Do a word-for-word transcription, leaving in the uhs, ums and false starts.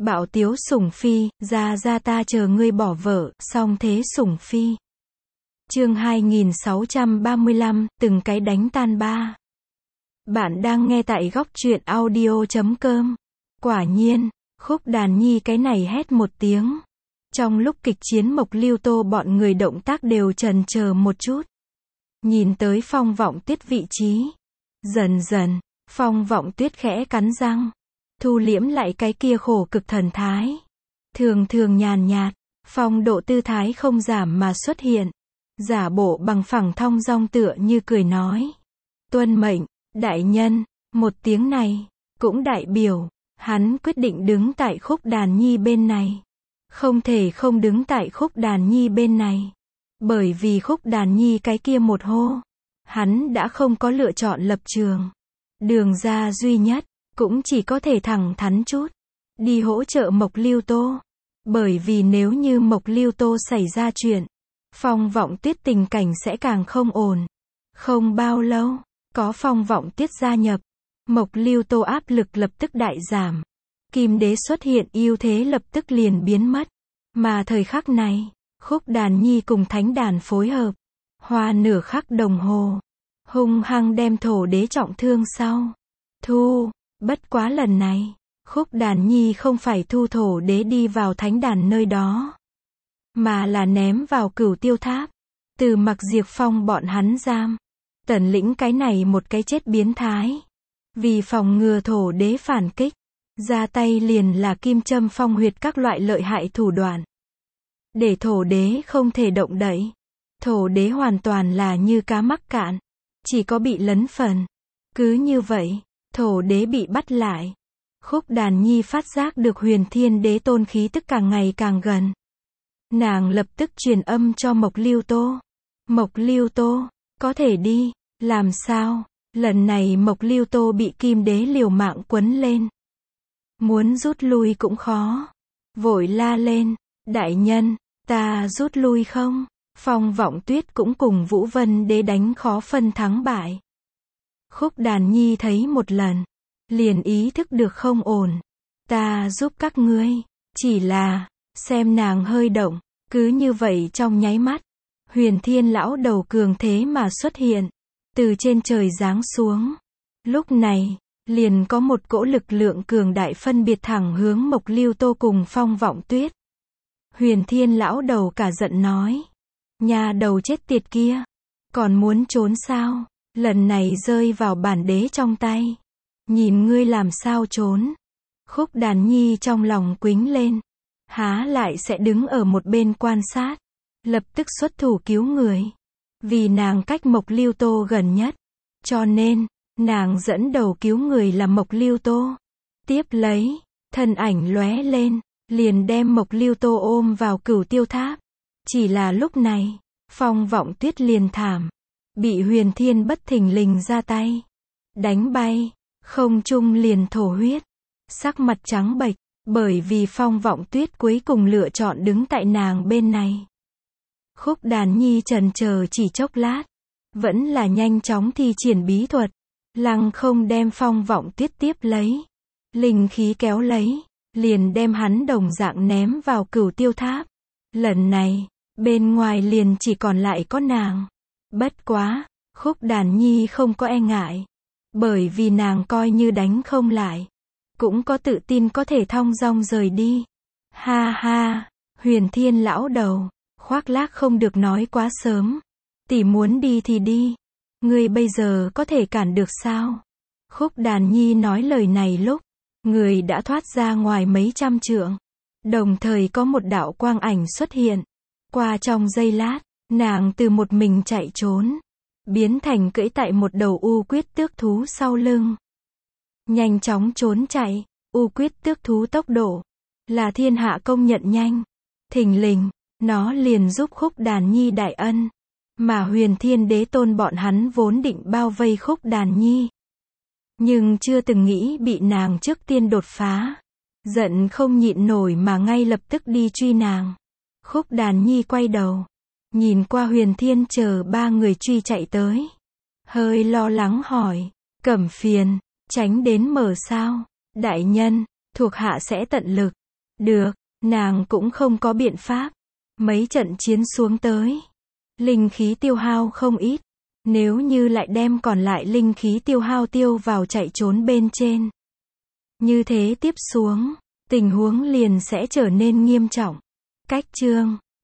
Bạo tiếu sủng phi, ra ra ta chờ ngươi bỏ vợ, song thế sủng phi. Chương hai nghìn sáu trăm ba mươi lăm, từng cái đánh tan ba. Bạn đang nghe tại góc truyện audio chấm com. Quả nhiên, Khúc Đàn Nhi cái này hét một tiếng. Trong lúc kịch chiến Mộc Lưu Tô bọn người động tác đều chần chờ một chút. Nhìn tới Phong Vọng Tuyết vị trí. Dần dần, Phong Vọng Tuyết khẽ cắn răng. Thu liễm lại cái kia khổ cực thần thái. Thường thường nhàn nhạt, phong độ tư thái không giảm mà xuất hiện. Giả bộ bằng phẳng thong dong tựa như cười nói. Tuân mệnh, đại nhân, một tiếng này, cũng đại biểu, hắn quyết định đứng tại Khúc Đàn Nhi bên này. Không thể không đứng tại Khúc Đàn Nhi bên này. Bởi vì Khúc Đàn Nhi cái kia một hô, hắn đã không có lựa chọn lập trường. Đường ra duy nhất, cũng chỉ có thể thẳng thắn chút. Đi hỗ trợ Mộc Lưu Tô. Bởi vì nếu như Mộc Lưu Tô xảy ra chuyện, Phong Vọng Tuyết tình cảnh sẽ càng không ổn. Không bao lâu, có Phong Vọng Tuyết gia nhập. Mộc Lưu Tô áp lực lập tức đại giảm. Kim Đế xuất hiện ưu thế lập tức liền biến mất. Mà thời khắc này, Khúc Đàn Nhi cùng Thánh Đàn phối hợp. Hoa nửa khắc đồng hồ. Hung hăng đem Thổ Đế trọng thương sau. Thu. Bất quá lần này, Khúc Đàn Nhi không phải thu Thổ Đế đi vào Thánh Đàn nơi đó, mà là ném vào Cửu Tiêu Tháp. Từ Mặc Diệp Phong bọn hắn giam. Tần lĩnh cái này một cái chết biến thái. Vì phòng ngừa Thổ Đế phản kích, ra tay liền là kim châm phong huyệt các loại lợi hại thủ đoạn. Để Thổ Đế không thể động đậy. Thổ Đế hoàn toàn là như cá mắc cạn. Chỉ có bị lấn phần. Cứ như vậy, Thổ Đế bị bắt lại. Khúc Đàn Nhi phát giác được Huyền Thiên Đế tôn khí tức càng ngày càng gần. Nàng lập tức truyền âm cho Mộc Lưu Tô. Mộc Lưu Tô, có thể đi. Làm sao? Lần này Mộc Lưu Tô bị Kim Đế liều mạng quấn lên. Muốn rút lui cũng khó. Vội la lên. Đại nhân, ta rút lui không? Phong Vọng Tuyết cũng cùng Vũ Vân Đế đánh khó phân thắng bại. Khúc Đàn Nhi thấy một lần, liền ý thức được không ổn. Ta giúp các ngươi, chỉ là, xem nàng hơi động, cứ như vậy trong nháy mắt. Huyền Thiên lão đầu cường thế mà xuất hiện, từ trên trời giáng xuống. Lúc này, liền có một cỗ lực lượng cường đại phân biệt thẳng hướng Mộc Lưu Tô cùng Phong Vọng Tuyết. Huyền Thiên lão đầu cả giận nói. Nhà đầu chết tiệt kia, còn muốn trốn sao? Lần này rơi vào bản đế trong tay. Nhìn ngươi làm sao trốn. Khúc Đàn Nhi trong lòng quính lên. Há lại sẽ đứng ở một bên quan sát. Lập tức xuất thủ cứu người. Vì nàng cách Mộc Lưu Tô gần nhất. Cho nên, nàng dẫn đầu cứu người là Mộc Lưu Tô. Tiếp lấy, thân ảnh lóe lên, liền đem Mộc Lưu Tô ôm vào Cửu Tiêu Tháp. Chỉ là lúc này, Phong Vọng Tuyết liền thảm. Bị Huyền Thiên bất thình lình ra tay. Đánh bay, không trung liền thổ huyết. Sắc mặt trắng bệch, bởi vì Phong Vọng Tuyết cuối cùng lựa chọn đứng tại nàng bên này. Khúc Đàn Nhi chần chờ chỉ chốc lát. Vẫn là nhanh chóng thi triển bí thuật. Lăng không đem Phong Vọng Tuyết tiếp lấy. Linh khí kéo lấy, liền đem hắn đồng dạng ném vào Cửu Tiêu Tháp. Lần này, bên ngoài liền chỉ còn lại có nàng. Bất quá, Khúc Đàn Nhi không có e ngại. Bởi vì nàng coi như đánh không lại. Cũng có tự tin có thể thong dong rời đi. Ha ha, Huyền Thiên lão đầu, khoác lác không được nói quá sớm. Tỷ muốn đi thì đi. Ngươi bây giờ có thể cản được sao? Khúc Đàn Nhi nói lời này lúc, người đã thoát ra ngoài mấy trăm trượng. Đồng thời có một đạo quang ảnh xuất hiện. Qua trong giây lát, nàng từ một mình chạy trốn, biến thành cưỡi tại một đầu u quyết tước thú sau lưng. Nhanh chóng trốn chạy, u quyết tước thú tốc độ là thiên hạ công nhận nhanh. Thình lình, nó liền giúp Khúc Đàn Nhi đại ân. Mà Huyền Thiên Đế tôn bọn hắn vốn định bao vây Khúc Đàn Nhi. Nhưng chưa từng nghĩ bị nàng trước tiên đột phá. Giận không nhịn nổi mà ngay lập tức đi truy nàng. Khúc Đàn Nhi quay đầu. Nhìn qua Huyền Thiên chờ ba người truy chạy tới. Hơi lo lắng hỏi. Cẩm Phiền, tránh đến mở sao? Đại nhân, thuộc hạ sẽ tận lực. Được, nàng cũng không có biện pháp. Mấy trận chiến xuống tới, linh khí tiêu hao không ít. Nếu như lại đem còn lại linh khí tiêu hao tiêu vào chạy trốn bên trên. Như thế tiếp xuống, tình huống liền sẽ trở nên nghiêm trọng. Cách chương